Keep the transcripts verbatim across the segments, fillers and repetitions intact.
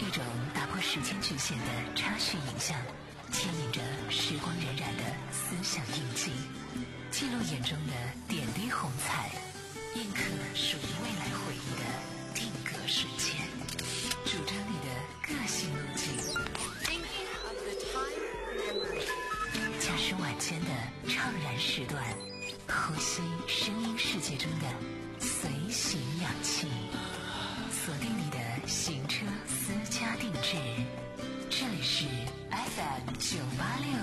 一种打破时间局限的插叙影像，牵引着时光荏苒的思想印记，记录眼中的点滴红彩，印刻属于未来回忆的定格瞬间，主张你的个性路径。驾驶晚间的怅然时段，呼吸声音世界中的随行氧气，锁定你的行车私家定制。这里是 F M 九八六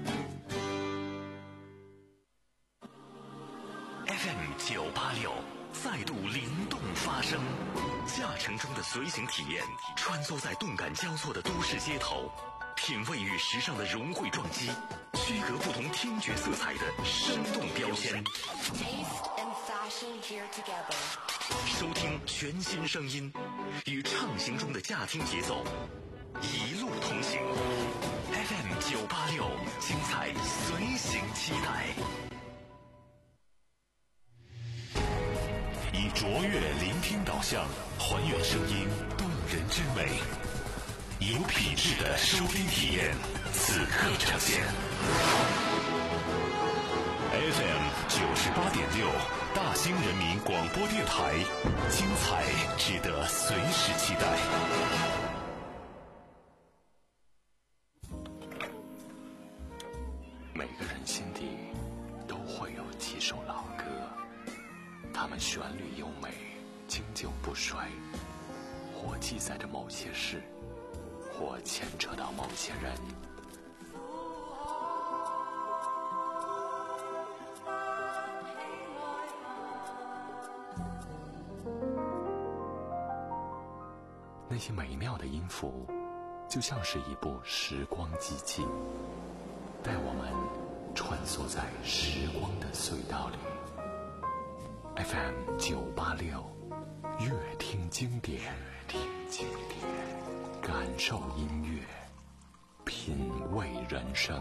F M 九八六再度灵动发声，驾乘中的随行体验，穿梭在动感交错的都市街头，品味与时尚的融汇撞击，区隔不同听觉色彩的生动标签，收听全新声音，与畅行中的驾听节奏一路同行。 F M 九八六，精彩随行期待。以卓越聆听导向，还原声音动人之美，有品质的收听体验，此刻呈现。F M 九十八点六，大兴人民广播电台，精彩值得随时期待。每个人心底都会有几首老歌，它们旋律优美，经久不衰，或记载着某些事，或牵扯到某些人。那些美妙的音符，就像是一部时光机器，带我们穿梭在时光的隧道里。F M 九八六，乐听经典，听经典，感受音乐，品味人生。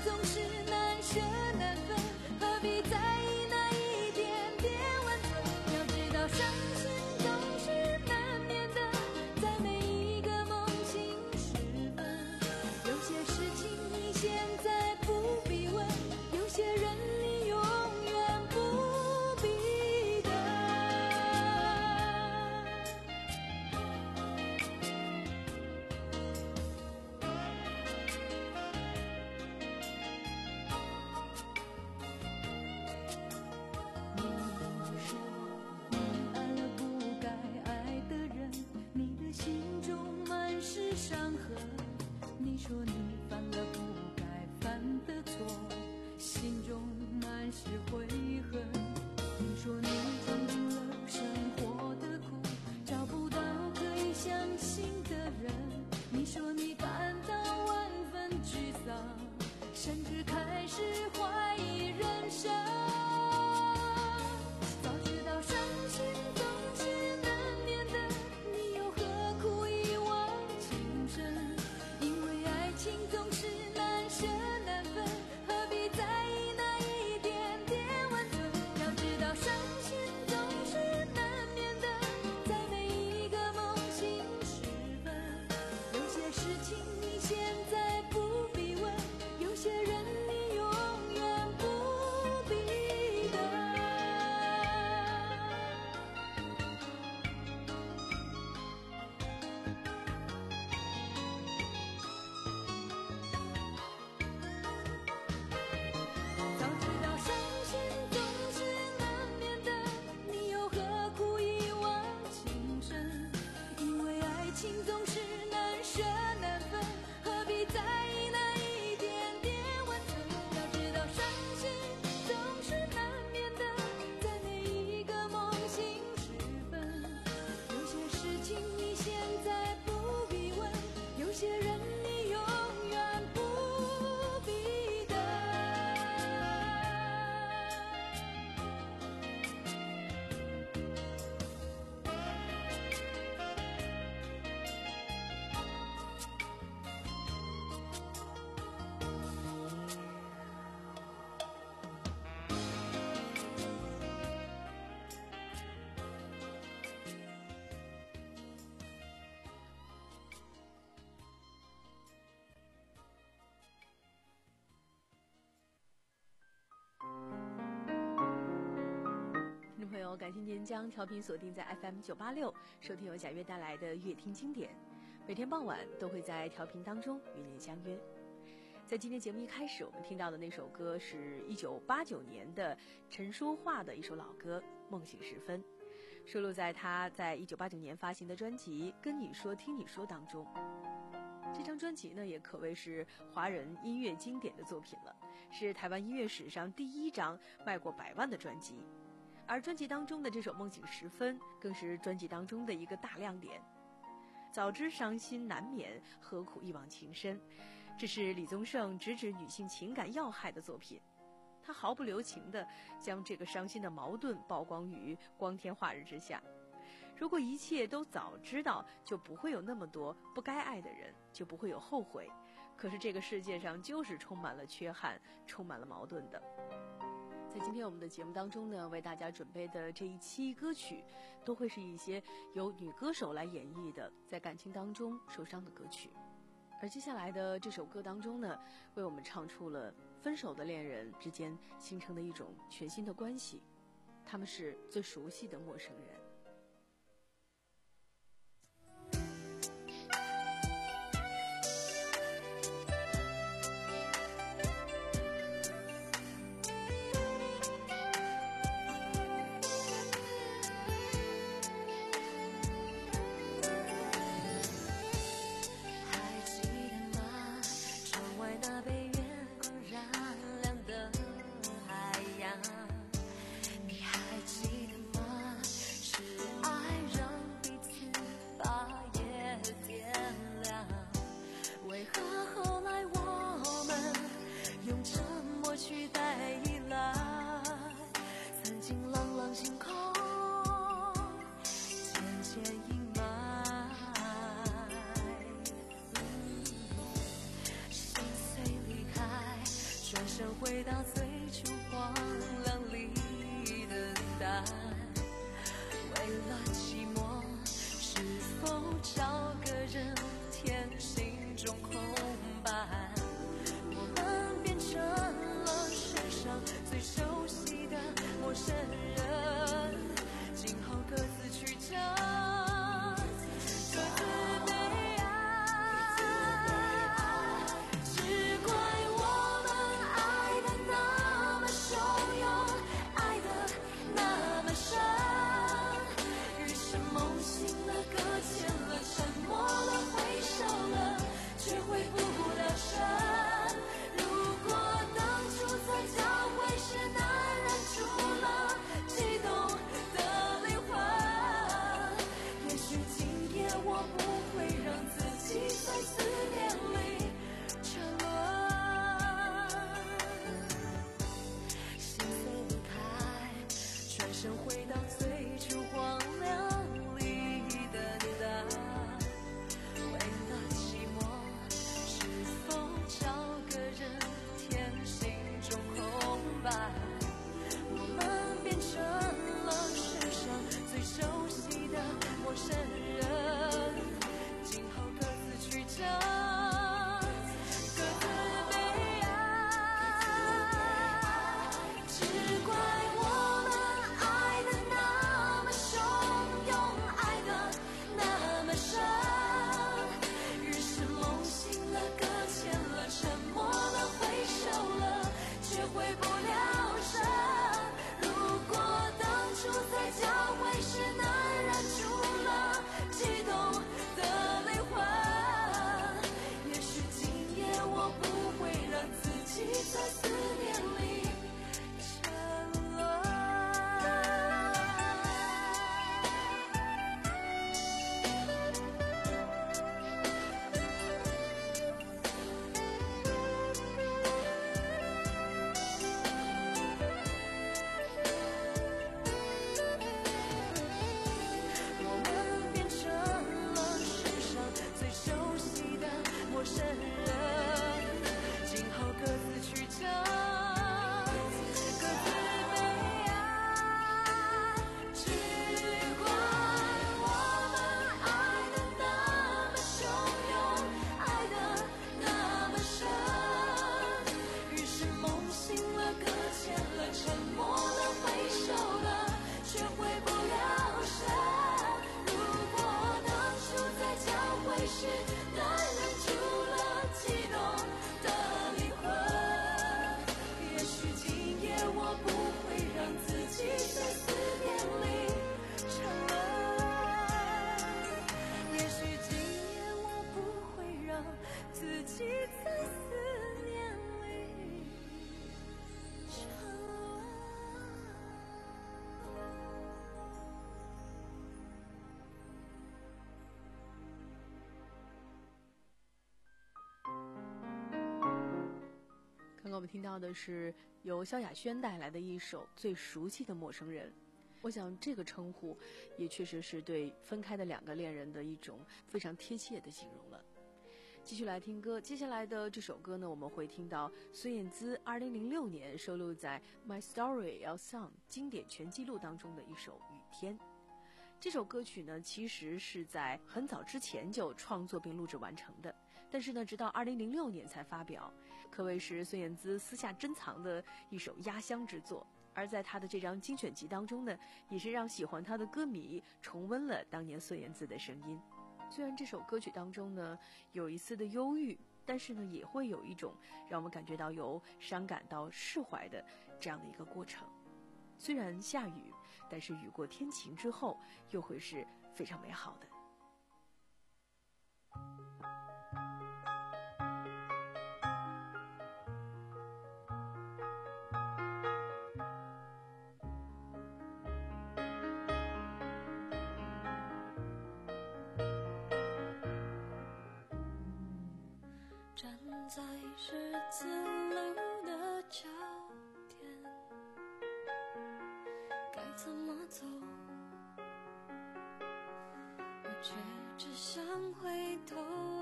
何必在意那一点点温存？ 友，感谢您将调频锁定在 F M 九八六，收听由贾悦带来的乐听经典。每天傍晚都会在调频当中与您相约。在今天节目一开始，我们听到的那首歌是一九八九年的陈淑桦的一首老歌《梦醒时分》，收录在他在一九八九年发行的专辑《跟你说听你说》当中。这张专辑呢，也可谓是华人音乐经典的作品了，是台湾音乐史上第一张卖过百万的专辑。而专辑当中的这首《梦醒时分》更是专辑当中的一个大亮点。早知伤心难免，何苦一往情深，这是李宗盛直指女性情感要害的作品。他毫不留情地将这个伤心的矛盾曝光于光天化日之下。如果一切都早知道，就不会有那么多不该爱的人，就不会有后悔。可是这个世界上就是充满了缺憾，充满了矛盾的。在今天我们的节目当中呢，为大家准备的这一期歌曲，都会是一些由女歌手来演绎的在感情当中受伤的歌曲。而接下来的这首歌当中呢，为我们唱出了分手的恋人之间形成的一种全新的关系，他们是最熟悉的陌生人。 回到最初荒凉里等待，为了寂寞，是否找个人填心中空白？我们变成了世上最熟悉的陌生人，今后各自去找各自悲哀。只怪我们爱的那么汹涌，爱的那么深，于是梦醒了，搁浅了，沉默了，回首了，却回不了神。如果当初在交汇时难忍住了悸动的灵魂，也许今夜我不会让自己在思念里沉沦。心碎离开，转身回到最初荒凉里等待，为了寂寞，是否找个人填心中空白？我们变成了世上最熟悉的陌生人，今后各自去找各自悲哀。只怪我们爱的那么汹刚我们听到的是由萧亚轩带来的一首《最熟悉的陌生人》。我想这个称呼也确实是对分开的两个恋人的一种非常贴切的形容了。继续来听歌，接下来的这首歌呢，我们会听到孙燕姿二零零六年收录在《My Story L Song》经典全记录当中的一首《雨天》。这首歌曲呢，其实是在很早之前就创作并录制完成的，但是呢，直到二零零六年才发表，可谓是孙燕姿私下珍藏的一首压箱之作。而在她的这张精选集当中呢，也是让喜欢她的歌迷重温了当年孙燕姿的声音。虽然这首歌曲当中呢有一丝的忧郁，但是呢也会有一种让我们感觉到由伤感到释怀的这样的一个过程。虽然下雨，但是雨过天晴之后又会是非常美好的。 站在十字路的交点，该怎么走？我却只想回头。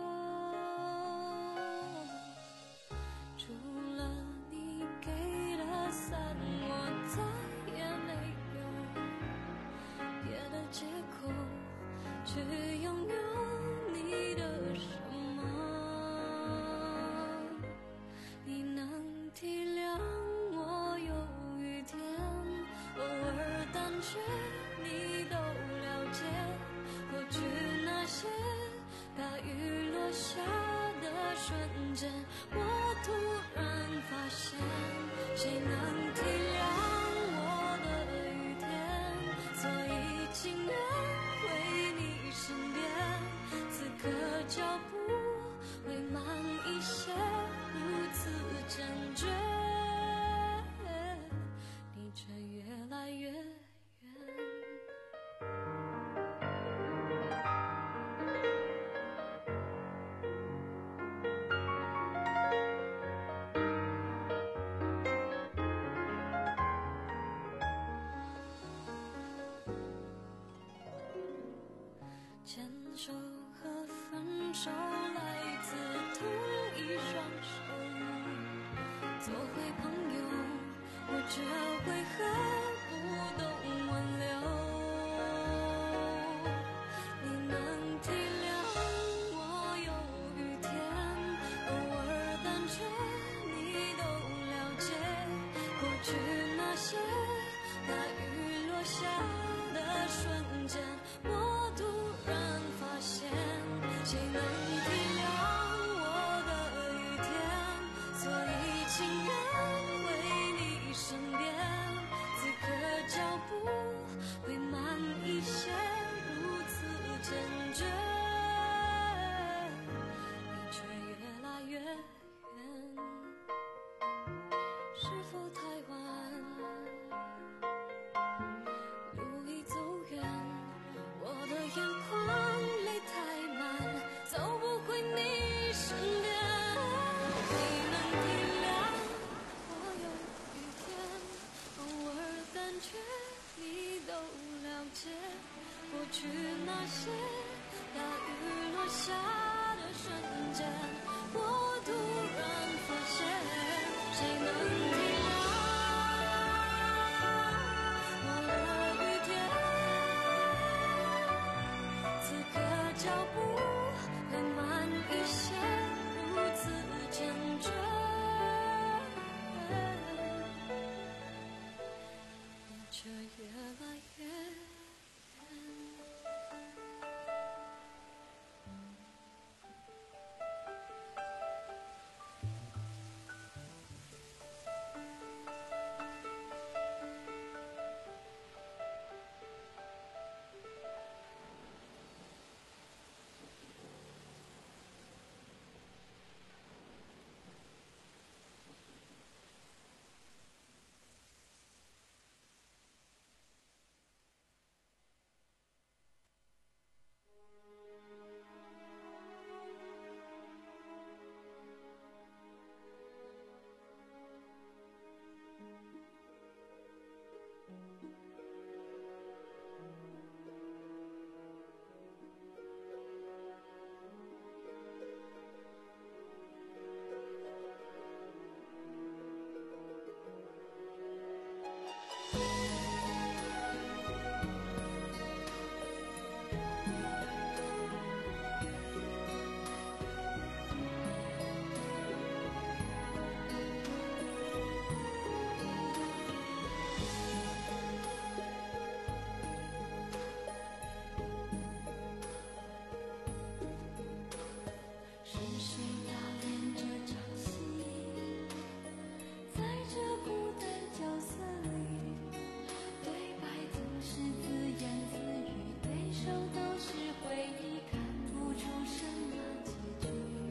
除了你给的伞，我再也没有别的借口去拥有你的手。体谅我有雨天，偶尔胆怯，你都了解。过去那些大雨落下的瞬间，我突然发现，谁能体谅我的雨天？所以情愿回你身边，此刻脚步会慢一些，如此坚决，你却越来越远。牵手和分手来自同一双手，做回朋友，我这回合不懂挽留。你能体谅我有雨天，偶尔胆怯，你都了解。过去那些大雨落下的瞬间，我突然发现，谁能体谅我的雨天？所以情愿回你身边，此刻脚步会慢一些，如此坚决，你却越来越远。是否太晚？路已走远，我的眼眶泪太满，走不回你身边。你能体谅我有雨天，偶尔胆怯，你都了解。过去那些大雨落下的瞬间，我突然发现，谁能体谅我的雨天？此刻脚步会慢一些，如此坚决，你却越来越远。 手都是回忆，看不出什么结局，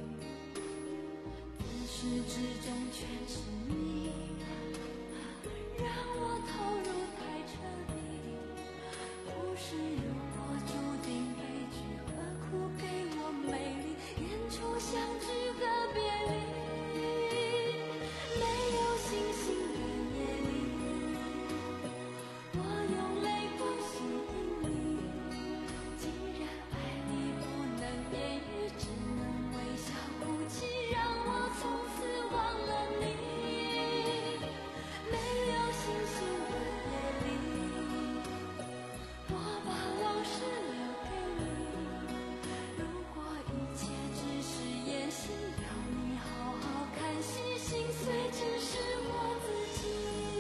自始至终全是你，让我投入太彻底，不是如果注定悲剧，何苦给我美丽，演出相聚的别离，没有星星的夜里，我用泪光吸引你，既然爱你不能言语，只能微笑哭泣，让我从此忘了你，没有星星的夜里，我把往事留给你，如果一切只是演戏，要你好好看戏，心碎只是我自己。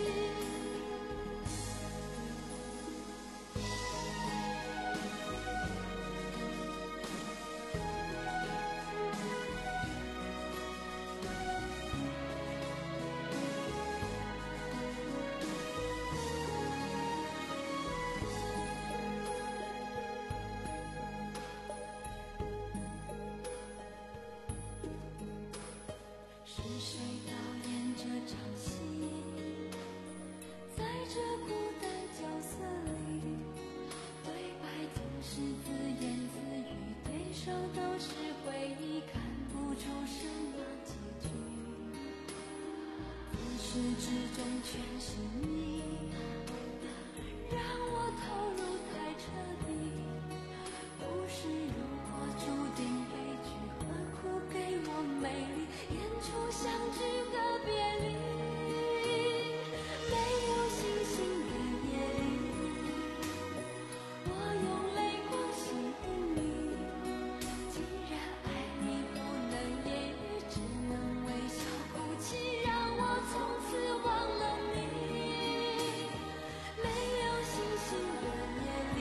是谁导演这场戏？在这孤单角色里，对白总是自言自语，对手都是回忆，看不出什么结局，自始至终全是你，让我投入太彻底，不是如果注定悲剧，何苦给我美丽，演出相聚的别离，没有星星的夜里，我用泪光吸引你，既然爱你不能言语，只能微笑哭泣，让我从此忘了你，没有星星的夜里，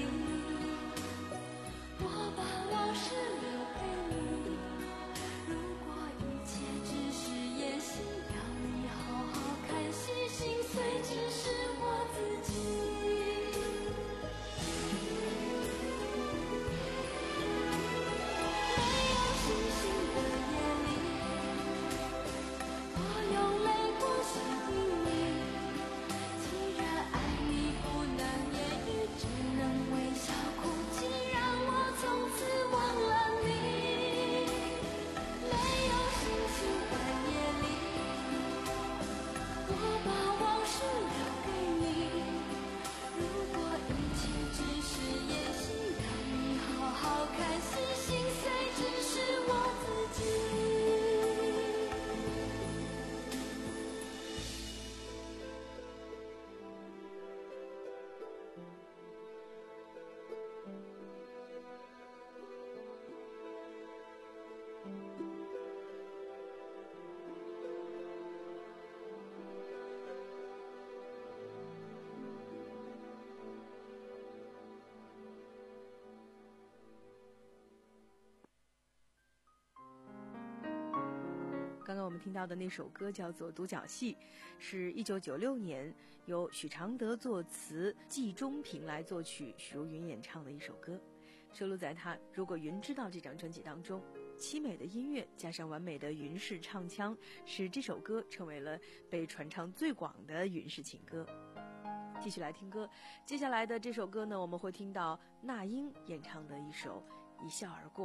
我把往事留给你，如果一切只是演戏，要你好好看戏，心碎只是我自己。没有星星的夜里，我用泪光吸引你，既然爱你不能言语，只能微笑哭泣，让我从此忘了你，没有星星的夜里，我把往事留给你，如果一切只是演戏，让你好好看戏，心碎只是我自己。 刚刚我们听到的那首歌叫做《独角戏》，是一九九六年由许常德作词，季中平来作曲，许茹芸演唱的一首歌，收录在他《如果云知道》这张专辑当中。凄美的音乐加上完美的云式唱腔，使这首歌成为了被传唱最广的云式情歌。继续来听歌，接下来的这首歌呢，我们会听到那英演唱的一首《一笑而过》。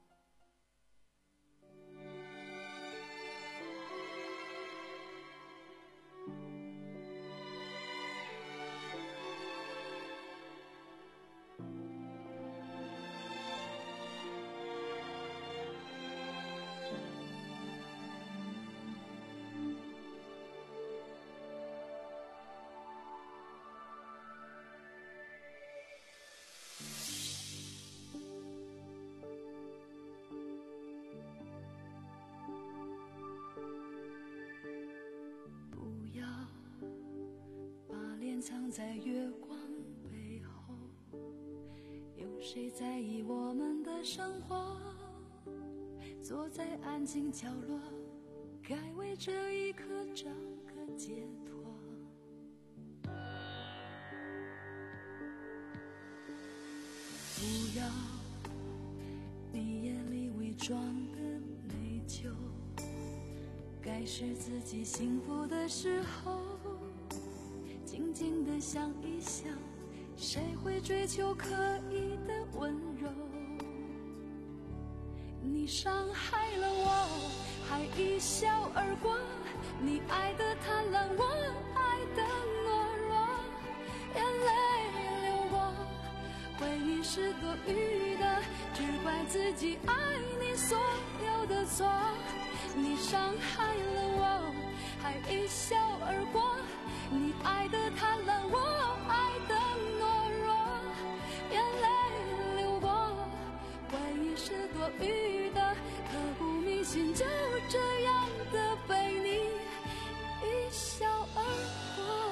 藏在月光背后，有谁在意我们的生活？坐在安静角落，该为这一刻找个解脱。 不要你眼里伪装的内疚，该是自己幸福的时候，静静地想一想，谁会追求刻意的温柔？你伤害了我，还一笑而过，你爱的贪婪，我爱的懦弱，眼泪流过，回忆是多余的，只怪自己爱你所有的错。你伤害了我，还一笑而过，你爱的贪婪，我爱的懦弱，眼泪流过，回忆是多余的，刻骨铭心，就这样的被你一笑而过。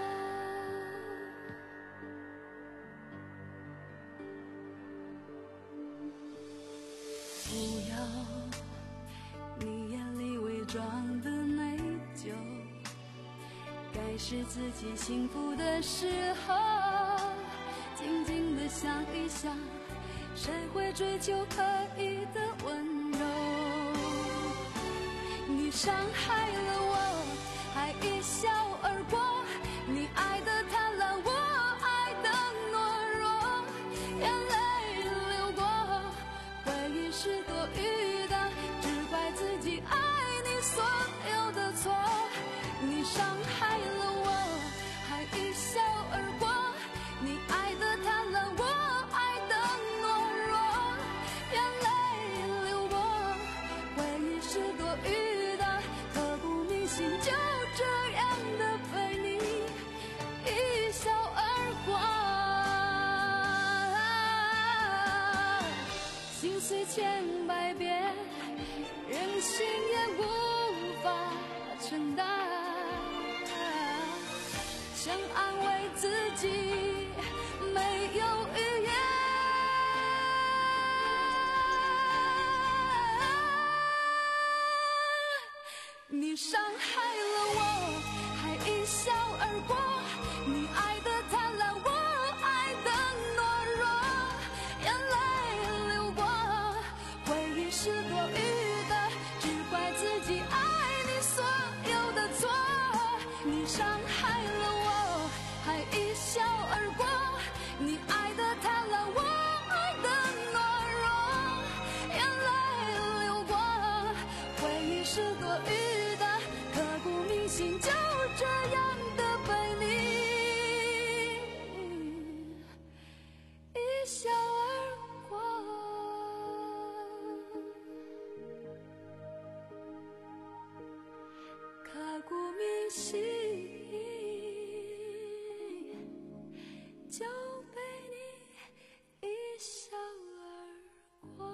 不要你眼里伪装的内疚，该是自己幸福的时候，静静地想一想，谁会追求刻意的温柔？你伤害了我，还一笑而过，你爱的贪婪，我爱的懦弱，眼泪流过，回忆是多余的，只怪自己爱你所有的错。你伤害了我，还一笑而过，你爱的贪婪，我爱的懦弱，眼泪流过，回忆是多余的，刻骨铭心，就这样的被你一笑而过。心碎千百遍，任性也无法承担，想安慰自己没有语言。你伤害了我，还一笑而过，你爱的贪婪，我爱的懦弱，眼泪流过，回忆是多余的，只怪自己爱你所有的错。你伤害了我，还一笑而过，你爱的贪婪，我爱的懦弱，眼泪流过，回忆是多余的，刻骨铭心，就这样的被你一笑而过。刻骨铭心，就被你一笑而过。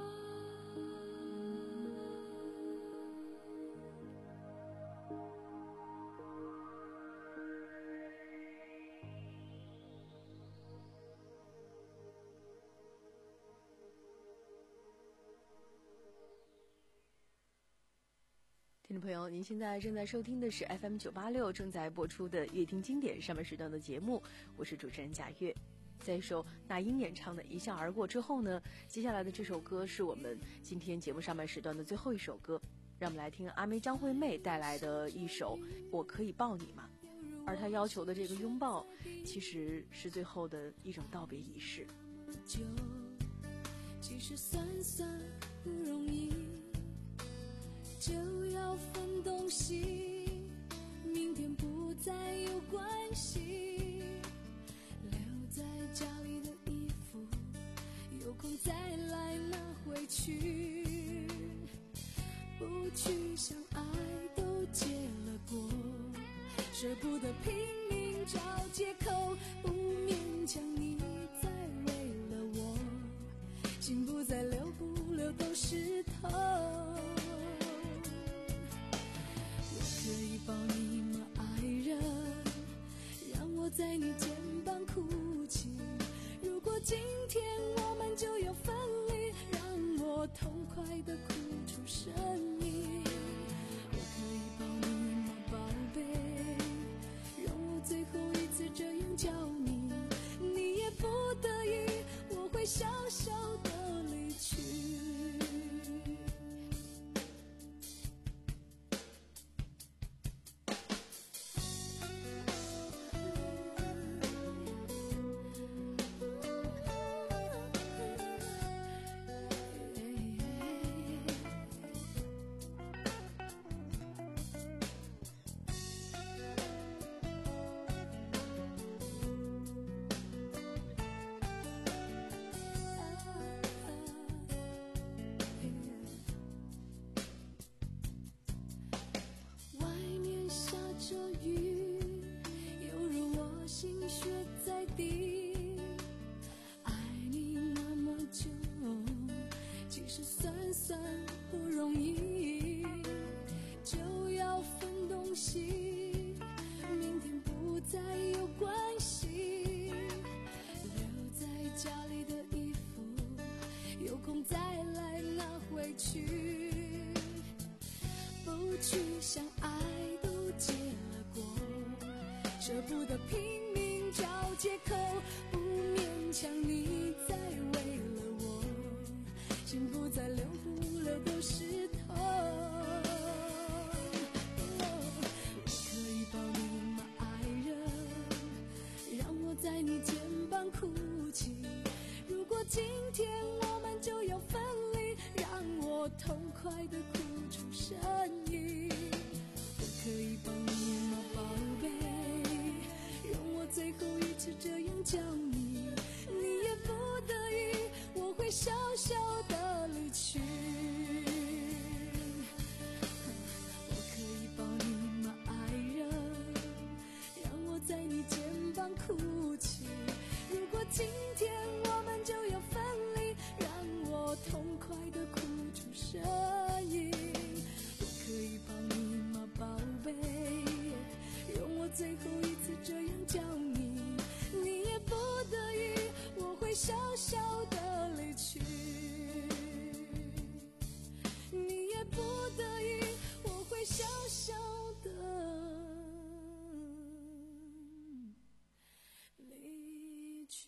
听众朋友，您现在正在收听的是 F M 九八六正在播出的乐听经典上半时段的节目，我是主持人贾月。在一首那英演唱的《一笑而过》之后呢，接下来的这首歌是我们今天节目上半时段的最后一首歌，让我们来听阿妹张惠妹带来的一首《我可以抱你吗》。而她要求的这个拥抱，其实是最后的一种道别仪式。 就其实算算不容易，就要分东西，明天不再有关系，留在家里的衣服，有空再来拿回去，不去想爱都结了果，舍不得拼命找借口，不勉强你再为了我，心不再流不流都是痛。可以抱你吗，爱人？让我在你肩膀哭泣。如果今天我们就要分离，让我痛快地哭出声音。我可以抱你吗，宝贝？让我最后一次这样叫你，你也不得已，我会小心空再来拿回去，不去想爱都结了果，舍不得拼命找借口，不勉强你再为了我，心不再留不留都是痛。我可以抱你吗，爱人？让我在你肩膀哭泣。如果今天我们就要分离，让我痛快地哭出声音。我可以抱你吗，宝贝？容我最后一次这样叫你，你也不得已，我会小小的离去。我可以抱你吗，爱人？让我在你肩膀哭泣。如果今天我们就要分离，让我痛快地哭出声音。我可以抱你吗，宝贝？容我最后一次这样叫你，你也不得已，我会小小的离去。你也不得已，我会小小的离去。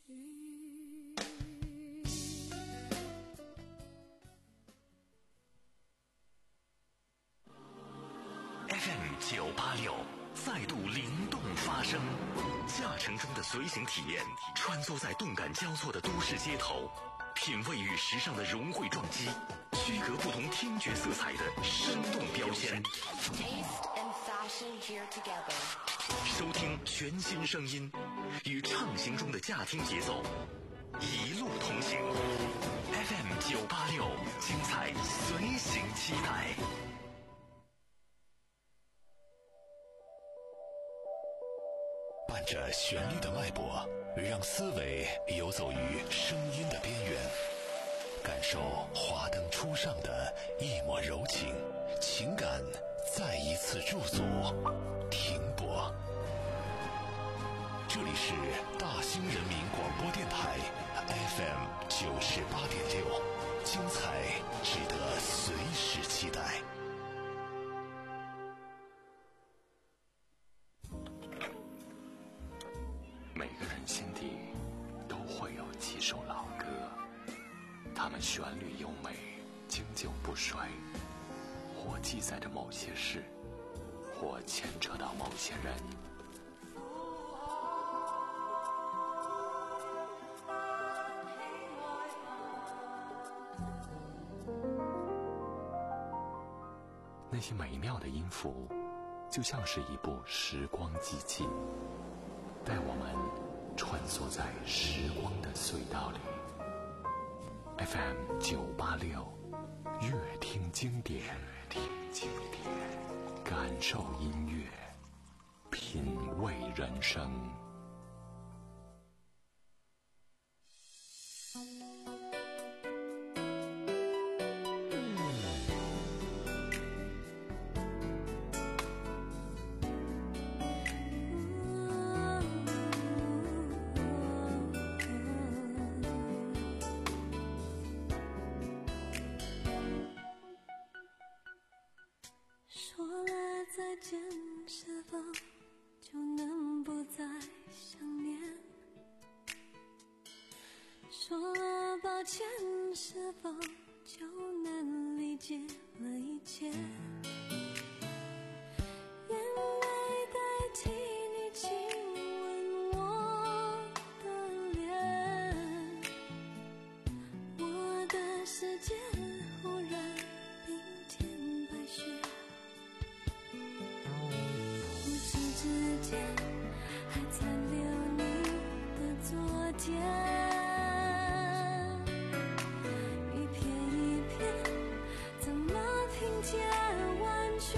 F M 九八六再度灵动发声，驾乘中的随行体验，穿梭在动感交错的都市街头，品味与时尚的融汇撞击，区隔不同听觉色彩的生动标签。 Taste and fashion here together. 收听全新声音，与畅行中的驾听节奏，一路同行。F M 九八六，精彩随行期待。伴着旋律的脉搏，让思维游走于声音的边缘，感受华灯初上的一抹柔情，情感再一次驻足停泊。这里是大兴人民广播电台 F M 九十八点六，精彩值得随时期待。每个人心底都会有几首老歌，它们旋律优美，经久不衰，或记载着某些事，或牵扯到某些人。那些美妙的音符，就像是一部时光机器，带我们穿梭在时光的隧道里。F M 九八六，乐听经典，乐听经典，感受音乐，品味人生。 说了再见，是否就能不再想念？说了抱歉，是否就能理解了一切？眼泪代替你亲吻我的脸，我的世界忽然冰天白雪。不知之间还残留你的昨天，一片一片怎么拼接完全？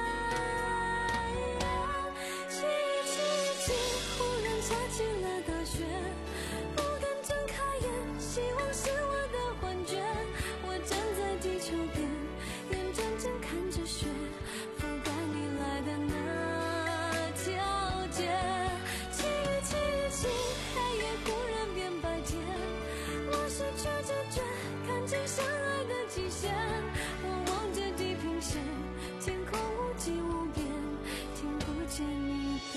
记忆记忆记忽然下起了大雪，不敢睁开眼，希望是我的幻觉。我站在地球边，眼睁睁看着雪覆盖你来的那条街。记忆记忆记，黑夜忽然变白天，我失去知觉，看看见相爱的极限，我望着地平线，天空无际无边，听不见你的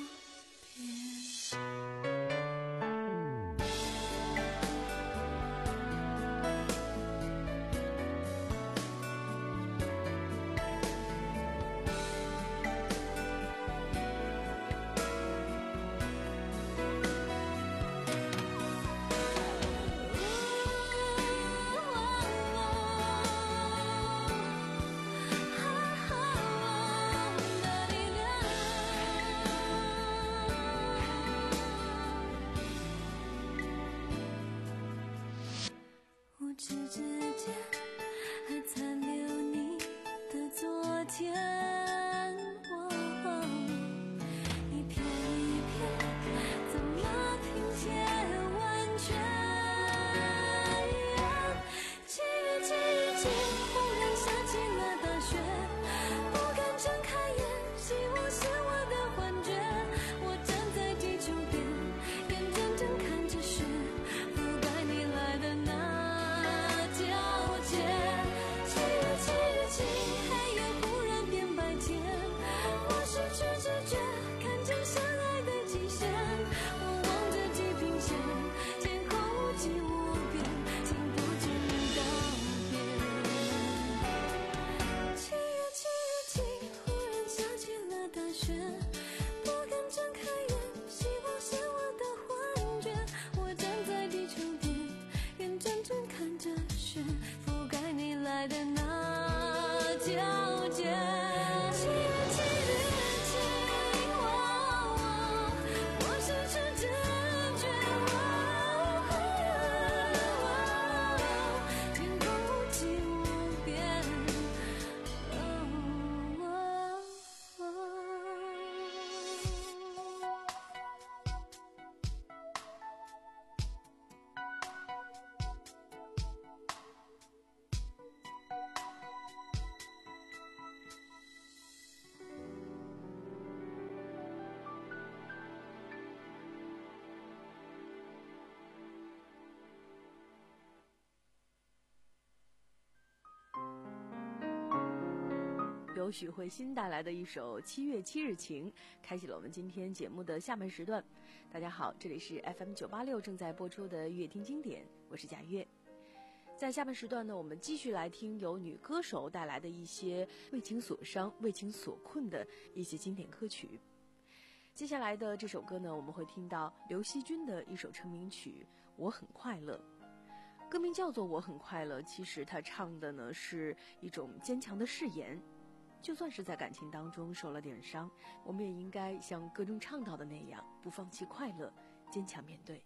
无知之间还残留你的昨天，哦，一片一片怎么拼接完全？七月七日间忽然下起了大雪，不敢睁开眼，希望是我的幻觉。我站在地球边，眼睁睁看着雪覆盖你来的那由许慧欣带来的一首《七月七日晴》，开启了我们今天节目的下半时段。大家好，这里是 F M 九八六正在播出的乐听经典，我是贾月。在下半时段呢，我们继续来听由女歌手带来的一些为情所伤、为情所困的一些经典歌曲。接下来的这首歌呢，我们会听到刘惜君的一首成名曲《我很快乐》。歌名叫做《我很快乐》，其实她唱的呢是一种坚强的誓言。就算是在感情当中受了点伤，我们也应该像歌中唱到的那样，不放弃快乐，坚强面对。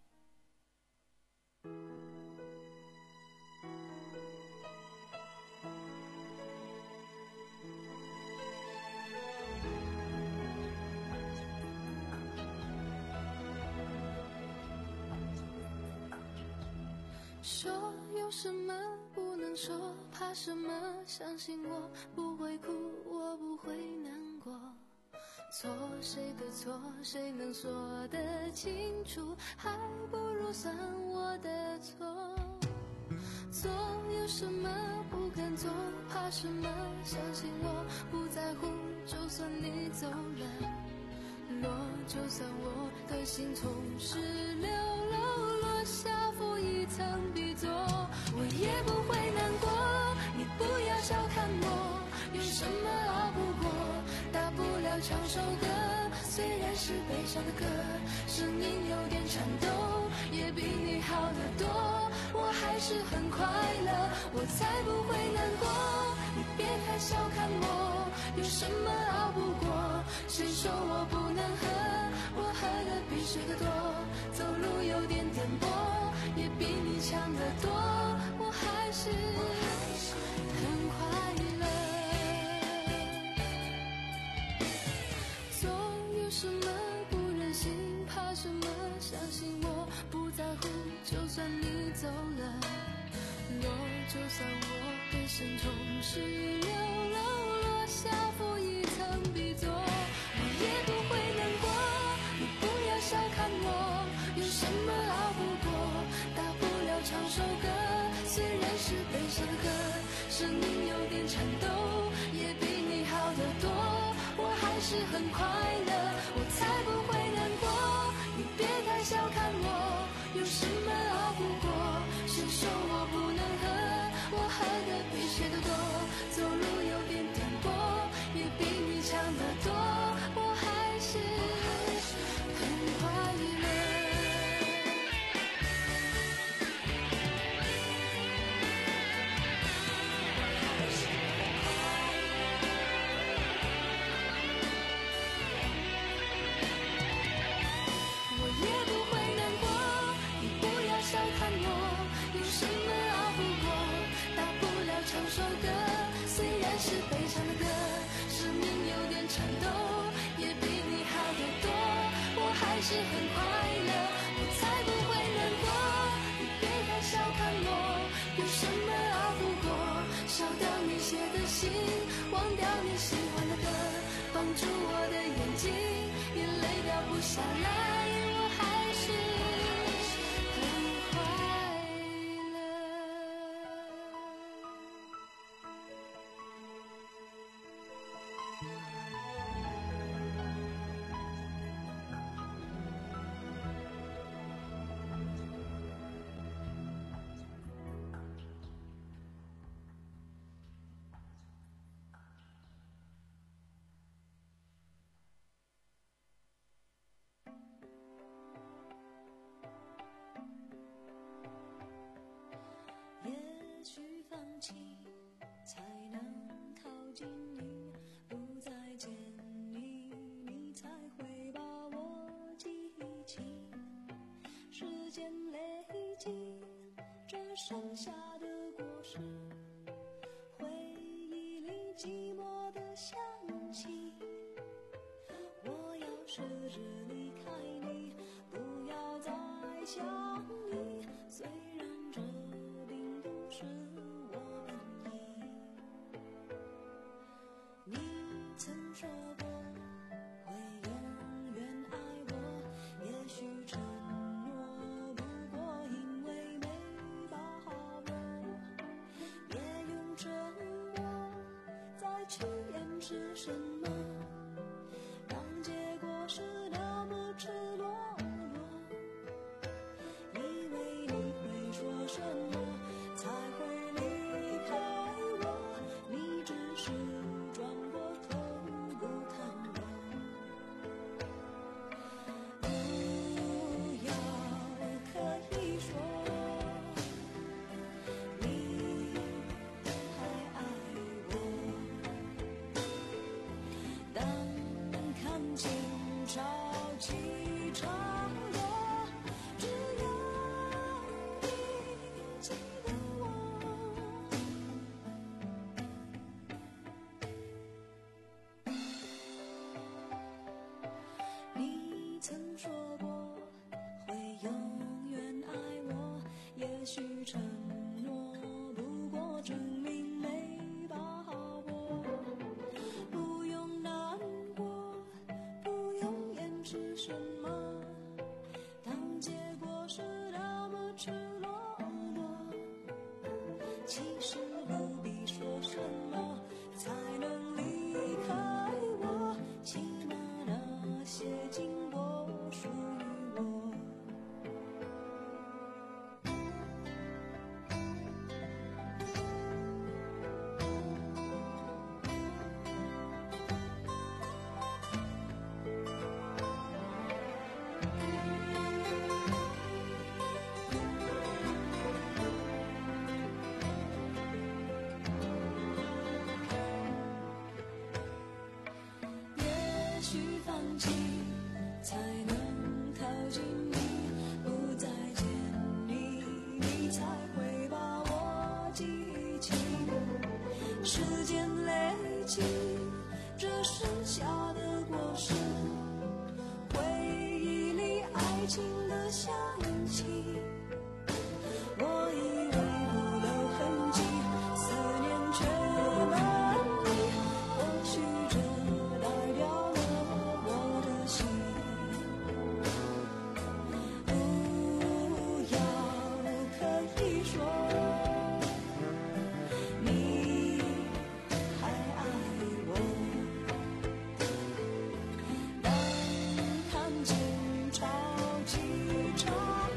说有什么不能说，怕什么？相信我不会哭，我不会难过。错谁的错，谁能说得清楚？还不如算我的错。做有什么不敢做，怕什么？相信我不在乎，就算你走了，落就算我的心从十六楼落下，负一层笔作，我也不会难过。你不要小看我，有什么熬不过？大不了唱首歌，虽然是悲伤的歌，声音有点颤抖，也比你好得多。我还是很快乐，我才不会难过。你别太小看我，有什么熬不过？谁说我不能喝？我喝的比谁的多，走路有点颠簸，也比你强得多。我还是很快乐。做有什么不忍心，怕什么？相信我不在乎，就算你走了，落就算我的心从十六楼落下，负一层笔作，我也不会难过。你不要小看我，有什么熬不过？大不了唱首歌，虽然是不过，谁说我不能喝？我喝的比谁都多，走路有点颠簸，也比你强得多，我还是很快乐。我也不会难过，你不要小看我，有什么熬不过，大不了唱首歌，虽然是悲伤的歌，声音有点颤抖，也比你好得多，我还是很快乐，我才不会难过，你别太小看我，有什么熬不过，烧掉你写的信，忘掉你喜欢的歌，绑住我的眼睛，眼泪掉不下来，我还是很快乐。也许放弃才能靠近你，不再见你，你才会把我记起。时间累积，这剩下的果实，回忆里寂寞的香气。我要试着离开你，不要再想你，虽然这并不是我本意。你曾说过会永远爱我，也许承诺不过因为没把握，别用沉默再去掩饰什么，当结果是那么赤裸裸，以为你会说什么才会离开我，你只是转过头不看我。不要可以说你还爱我，当看清潮起潮落，只要你记得我。你曾说过会永远爱我，也许承诺不过证明没把握，不用难过，不用掩饰什么，当结果是那么赤裸裸，其实不必说什么才能离开我，起码那些经过属于我。也许放弃才能靠近你，不再见你，你才会把我记起。时间累积，这剩下的果实，回忆里爱情的香气。我以为不留痕迹，思念却难离，或许这代表了我的心。不要可以说你还爱我，当看见潮起潮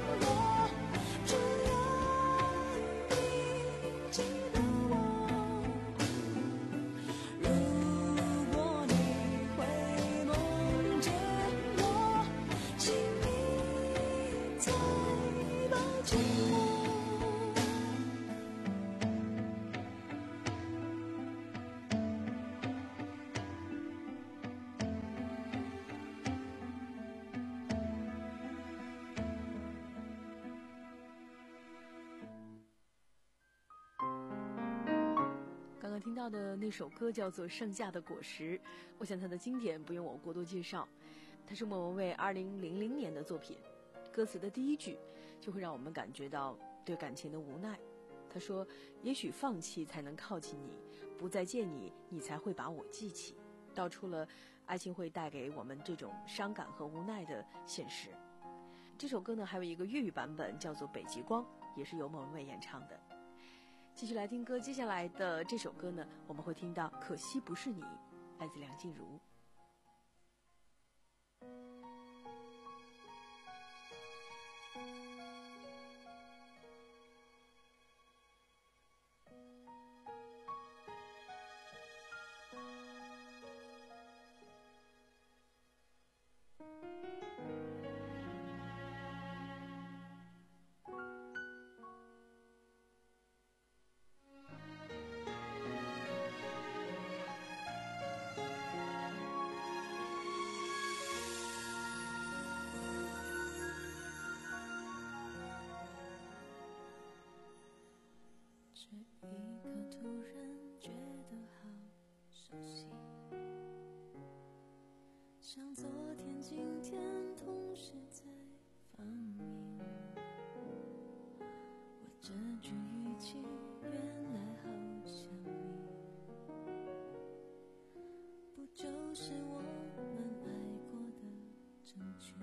听到的那首歌叫做《盛夏的果实》，我想它的经典不用我过多介绍，它是莫文蔚二零零零年的作品。歌词的第一句就会让我们感觉到对感情的无奈。他说：也许放弃才能靠近你，不再见你，你才会把我记起，道出了爱情会带给我们这种伤感和无奈的现实。这首歌呢还有一个粤语版本叫做《北极光》，也是由莫文蔚演唱的。继续来听歌，接下来的这首歌呢，我们会听到《可惜不是你》，来自梁静茹。 这一刻突然觉得好熟悉，像昨天今天同时在放映。我这句语气原来好像你，不就是我们爱过的证据，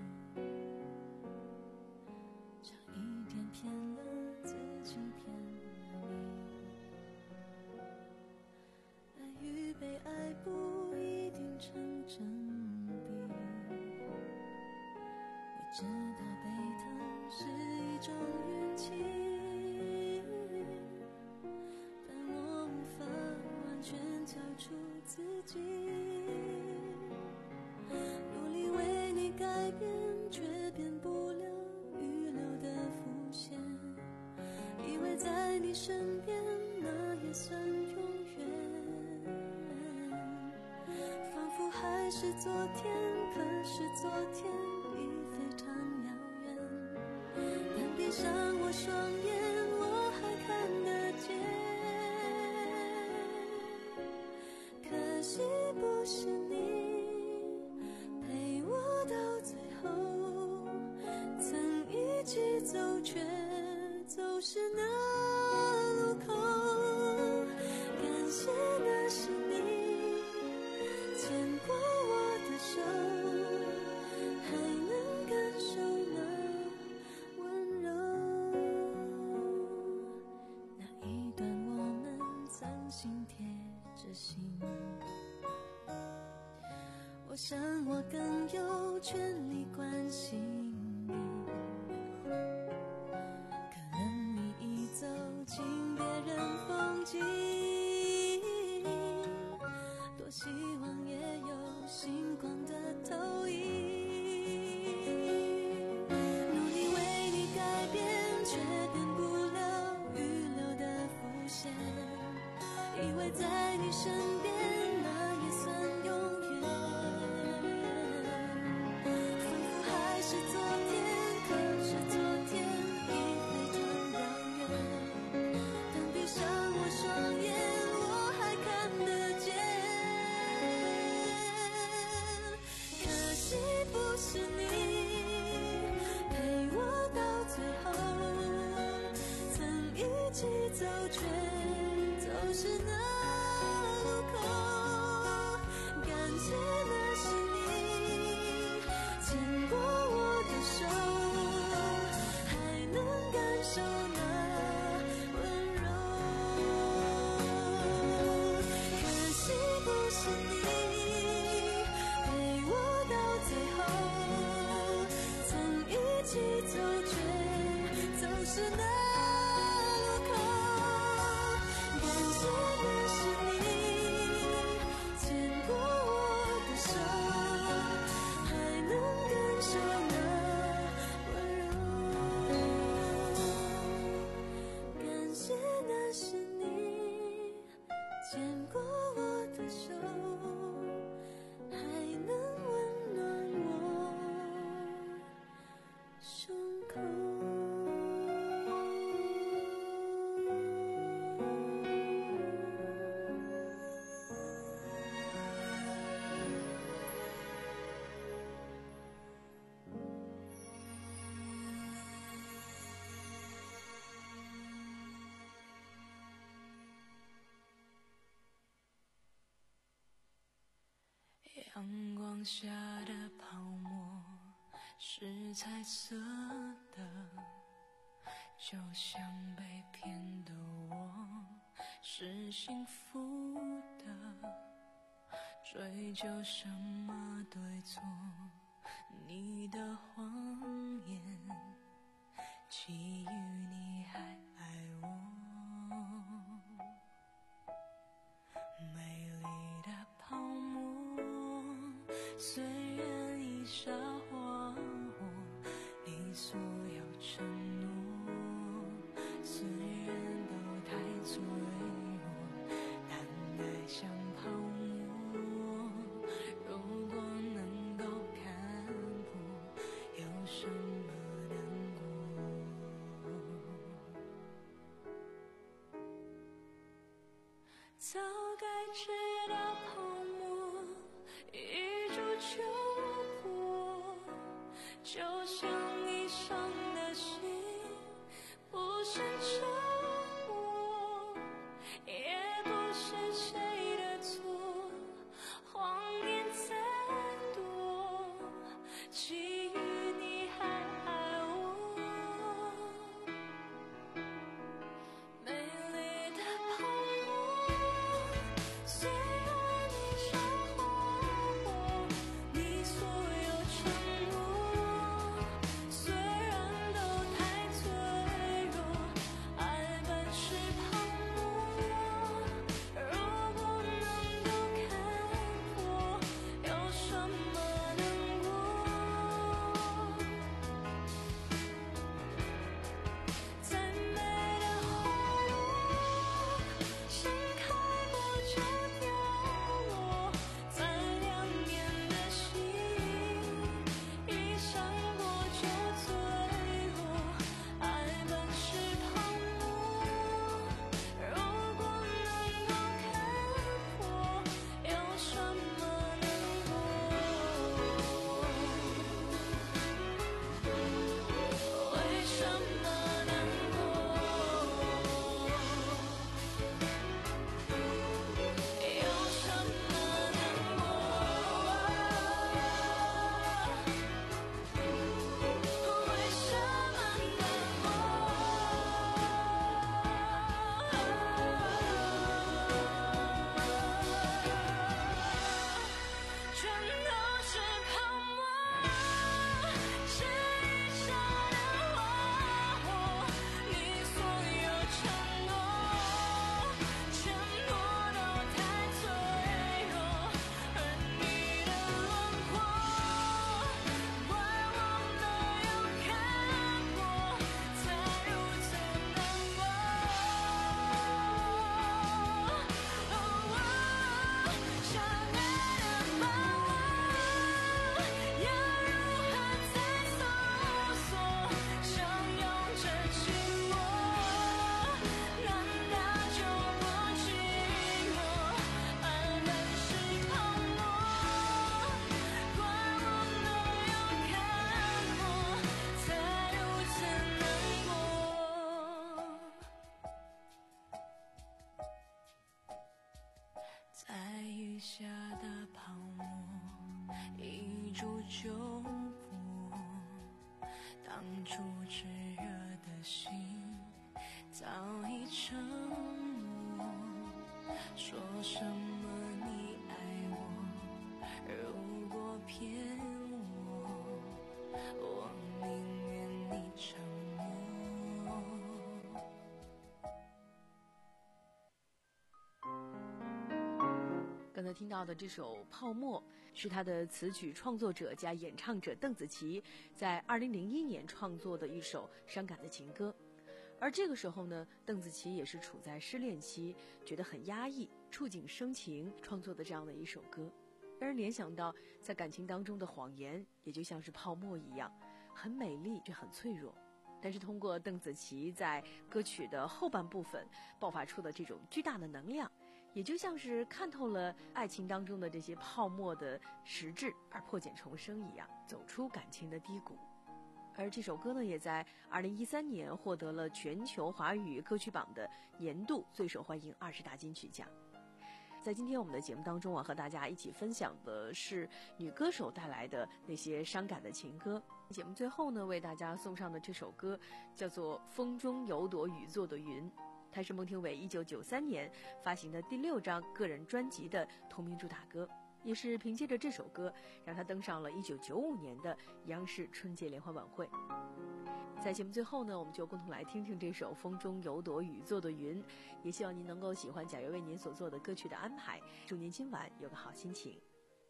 差一点骗了自己，骗了你。爱与被爱不一定成正比，我知道被疼是一种运气，但我无法完全交出自己，努力为你改变，却变不了预留的伏线，以为在你身边那也算永远，仿佛还是昨天，可是昨天已非常遥远，但闭上我双眼，我还看得见。可惜不是你陪我到最后，曾一起走却走失那路口，感谢那是你牵过我的手，还能感受那温柔，那一段我们曾心贴着心，我想我更有权利关心你，可能你已走进别人风景，多希望也有星光的投影，努力为你改变，却变不了预留的伏线，以为在你身边那也算永远，仿佛还是昨天，可是昨天已非常遥远，但闭上我双眼，我还看得见。可惜不是你陪我到最后，曾一起走却走失那路口，感谢那是你牵过我的手，还能感受那温柔，可惜不是你陪我到最后，曾一起走却走失那路口，感谢那是你牵过我的手，还能感受阳光下的泡沫是彩色的，就像被骗的我是幸福的，追究什么对错，你的谎言基于你还爱我，美丽的泡沫虽然已沙化我，你所有承诺虽然都太脆弱，但爱像泡沫，如果能够看破，有什么难过？早该知道泡沫一触就破，就像已伤的心不是折磨，也不是谁的错，谎言再多，基于你还爱我，美丽的泡沫虽然已沙化我，你所有承诺虽然都太脆弱，爱本是泡沫，如果能够看破，有什么难过？再美的花朵盛开过就凋落，再亮眼的星一闪过就坠落，爱本是泡沫，如果能够看破，有什么难过？为什么难过？有什么难过？为什么难过？全都是泡沫，是一刹的花火，你所有承诺，全部都太脆弱，而你的轮廓，怪我没有看破，才如此难过。想爱的把握，要如何再搜索？相拥着寂寞，难道就不寂寞？爱本是泡沫，怪我没有看破，才如此难过。在雨下的泡沫一触就破，当初炙热的心早已沉默，说什么你爱我，如果骗我，我宁愿你沉默。 刚才听到的这首《泡沫》是他的词曲创作者加演唱者邓紫棋在二零零一年创作的一首伤感的情歌。而这个时候呢，邓紫棋也是处在失恋期，觉得很压抑，触景生情创作的这样的一首歌，让人联想到在感情当中的谎言也就像是泡沫一样，很美丽却很脆弱。但是通过邓紫棋在歌曲的后半部分爆发出的这种巨大的能量，也就像是看透了爱情当中的这些泡沫的实质，而破茧重生一样，走出感情的低谷。而这首歌呢，也在二零一三年获得了全球华语歌曲榜的年度最受欢迎二十大金曲奖。 在今天我们的节目当中啊，和大家一起分享的是女歌手带来的那些伤感的情歌。节目最后呢，为大家送上的这首歌叫做《风中有朵雨做的云》，它是孟庭苇一九九三年发行的第六张个人专辑的同名主打歌，也是凭借着这首歌让她登上了一九九五年的央视春节联欢晚会。在节目最后呢，我们就共同来听听这首《风中有朵雨做的云》，也希望您能够喜欢贾跃为您所做的歌曲的安排，祝您今晚有个好心情。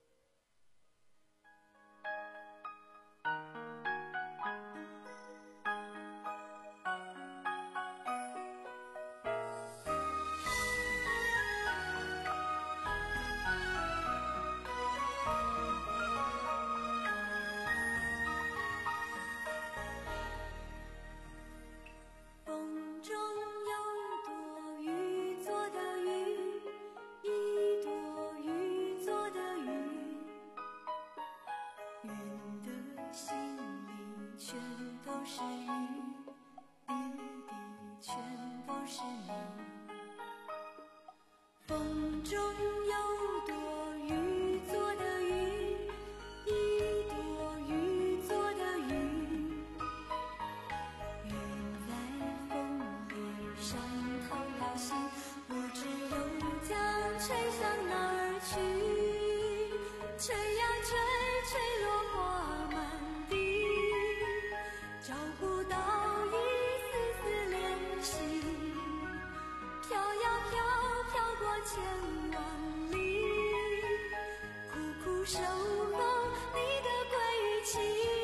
风中有朵雨做的云，一朵雨做的云，云在风里伤透了心，不知又将吹向哪儿去，吹呀吹，吹落花满地，找不到一丝丝联系，飘呀飘，飘过千万里，苦苦守候你的归期。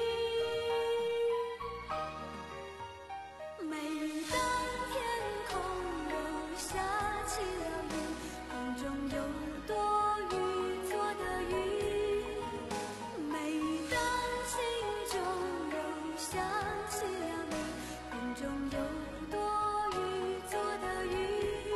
每当天空又下起了雨，风中有朵雨做的云，每当心中又想起了你，风中有朵雨做的云。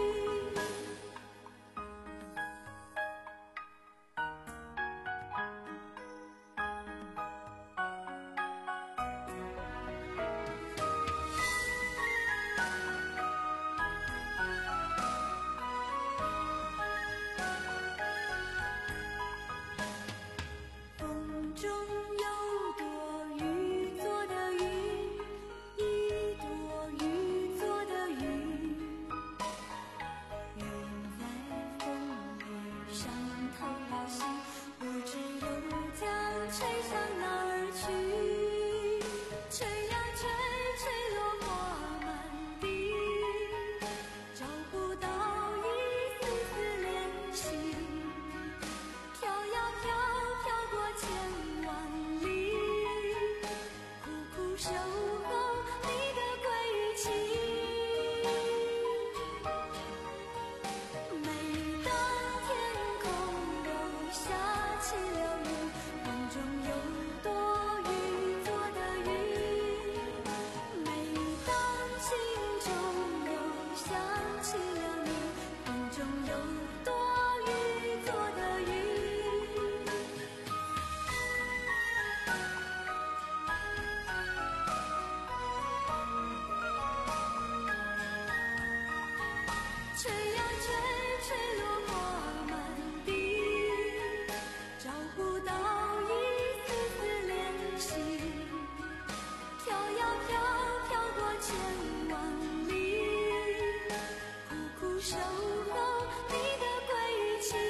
风中有朵雨做的云，一朵雨做的云，云在风里伤透了心，不知又将吹向哪儿去，吹呀吹，吹落花满地，找不到一丝丝联系，飘呀飘，飘过千万里，苦苦守候你的归期。每当天空又下起了雨，风中有朵雨做的云，每当心中又想起了你，风中有朵雨做的云。吹呀吹，吹落花满地，找不到一丝丝联系，飘呀飘，飘过千万里，苦苦守候你的归期。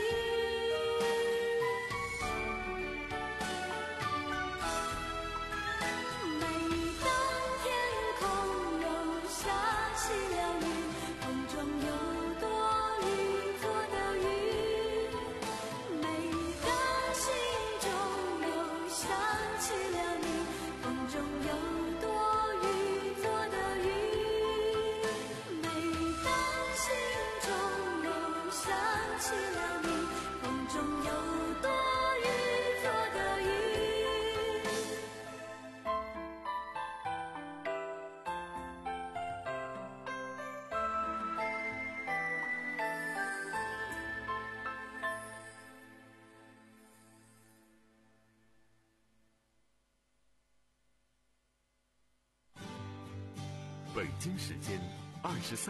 每当天空又下起了雨，风中有朵雨做的云，每当心中又想起了你，风中有朵雨做的云，每当心中又想起了你，风中有朵雨做的云。 北京时间二十三。